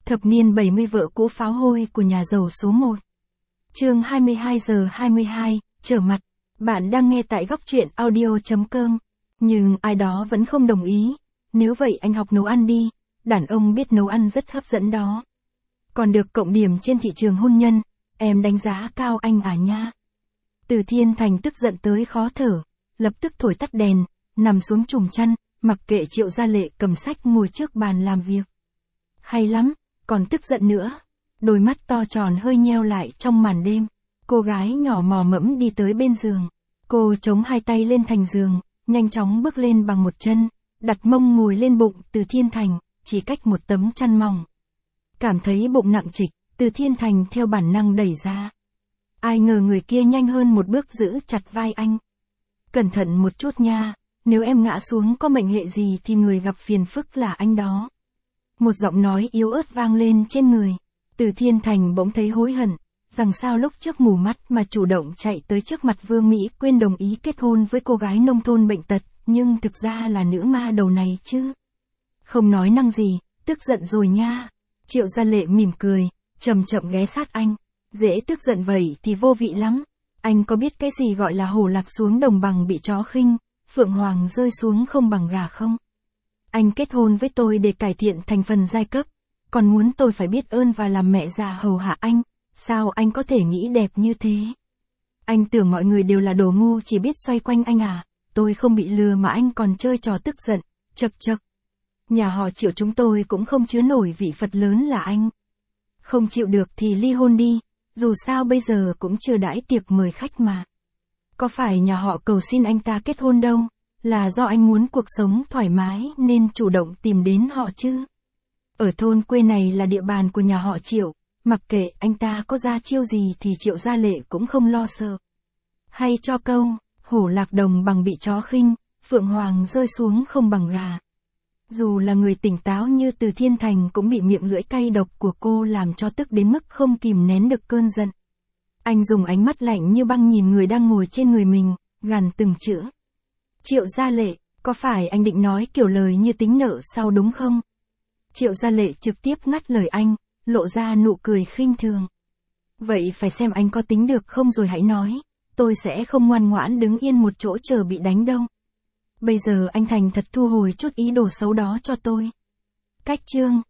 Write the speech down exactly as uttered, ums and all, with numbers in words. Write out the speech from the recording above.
Thập niên bảy mươi vợ cũ pháo hôi của nhà giàu số một. Chương hai mươi hai giờ hai mươi hai, trở mặt. Bạn đang nghe tại góc truyện audio chấm com. Nhưng ai đó vẫn không đồng ý. Nếu vậy anh học nấu ăn đi, đàn ông biết nấu ăn rất hấp dẫn đó. Còn được cộng điểm trên thị trường hôn nhân, em đánh giá cao anh à nha. Từ Thiên Thành tức giận tới khó thở, lập tức thổi tắt đèn, nằm xuống trùm chăn, mặc kệ Triệu Gia Lệ cầm sách ngồi trước bàn làm việc. Hay lắm, còn tức giận nữa. Đôi mắt to tròn hơi nheo lại trong màn đêm. Cô gái nhỏ mò mẫm đi tới bên giường. Cô chống hai tay lên thành giường, nhanh chóng bước lên bằng một chân, đặt mông ngồi lên bụng Từ Thiên Thành, chỉ cách một tấm chăn mỏng. Cảm thấy bụng nặng trịch, Từ Thiên Thành theo bản năng đẩy ra. Ai ngờ người kia nhanh hơn một bước giữ chặt vai anh. Cẩn thận một chút nha, nếu em ngã xuống có mệnh hệ gì thì người gặp phiền phức là anh đó. Một giọng nói yếu ớt vang lên trên người. Từ Thiên Thành bỗng thấy hối hận, rằng sao lúc trước mù mắt mà chủ động chạy tới trước mặt Vương Mỹ Quyên đồng ý kết hôn với cô gái nông thôn bệnh tật, nhưng thực ra là nữ ma đầu này chứ. Không nói năng gì, tức giận rồi nha. Triệu Gia Lệ mỉm cười, chậm chậm ghé sát anh. Dễ tức giận vậy thì vô vị lắm. Anh có biết cái gì gọi là hổ lạc xuống đồng bằng bị chó khinh, phượng hoàng rơi xuống không bằng gà không? Anh kết hôn với tôi để cải thiện thành phần giai cấp, còn muốn tôi phải biết ơn và làm mẹ già hầu hạ anh, sao anh có thể nghĩ đẹp như thế? Anh tưởng mọi người đều là đồ ngu chỉ biết xoay quanh anh à? Tôi không bị lừa mà anh còn chơi trò tức giận, chậc chậc. Nhà họ Triệu chúng tôi cũng không chứa nổi vị Phật lớn là anh. Không chịu được thì ly hôn đi, dù sao bây giờ cũng chưa đãi tiệc mời khách mà. Có phải nhà họ cầu xin anh ta kết hôn đâu, là do anh muốn cuộc sống thoải mái nên chủ động tìm đến họ chứ. Ở thôn quê này là địa bàn của nhà họ Triệu, mặc kệ anh ta có ra chiêu gì thì Triệu Gia Lệ cũng không lo sợ. Hay cho câu, hổ lạc đồng bằng bị chó khinh, phượng hoàng rơi xuống không bằng gà. Dù là người tỉnh táo như Từ Thiên Thành cũng bị miệng lưỡi cay độc của cô làm cho tức đến mức không kìm nén được cơn giận. Anh dùng ánh mắt lạnh như băng nhìn người đang ngồi trên người mình, gằn từng chữ. Triệu Gia Lệ, có phải anh định nói kiểu lời như tính nợ sau đúng không? Triệu Gia Lệ trực tiếp ngắt lời anh, lộ ra nụ cười khinh thường. Vậy phải xem anh có tính được không rồi hãy nói, tôi sẽ không ngoan ngoãn đứng yên một chỗ chờ bị đánh đâu. Bây giờ anh thành thật thu hồi chút ý đồ xấu đó cho tôi. Cách chương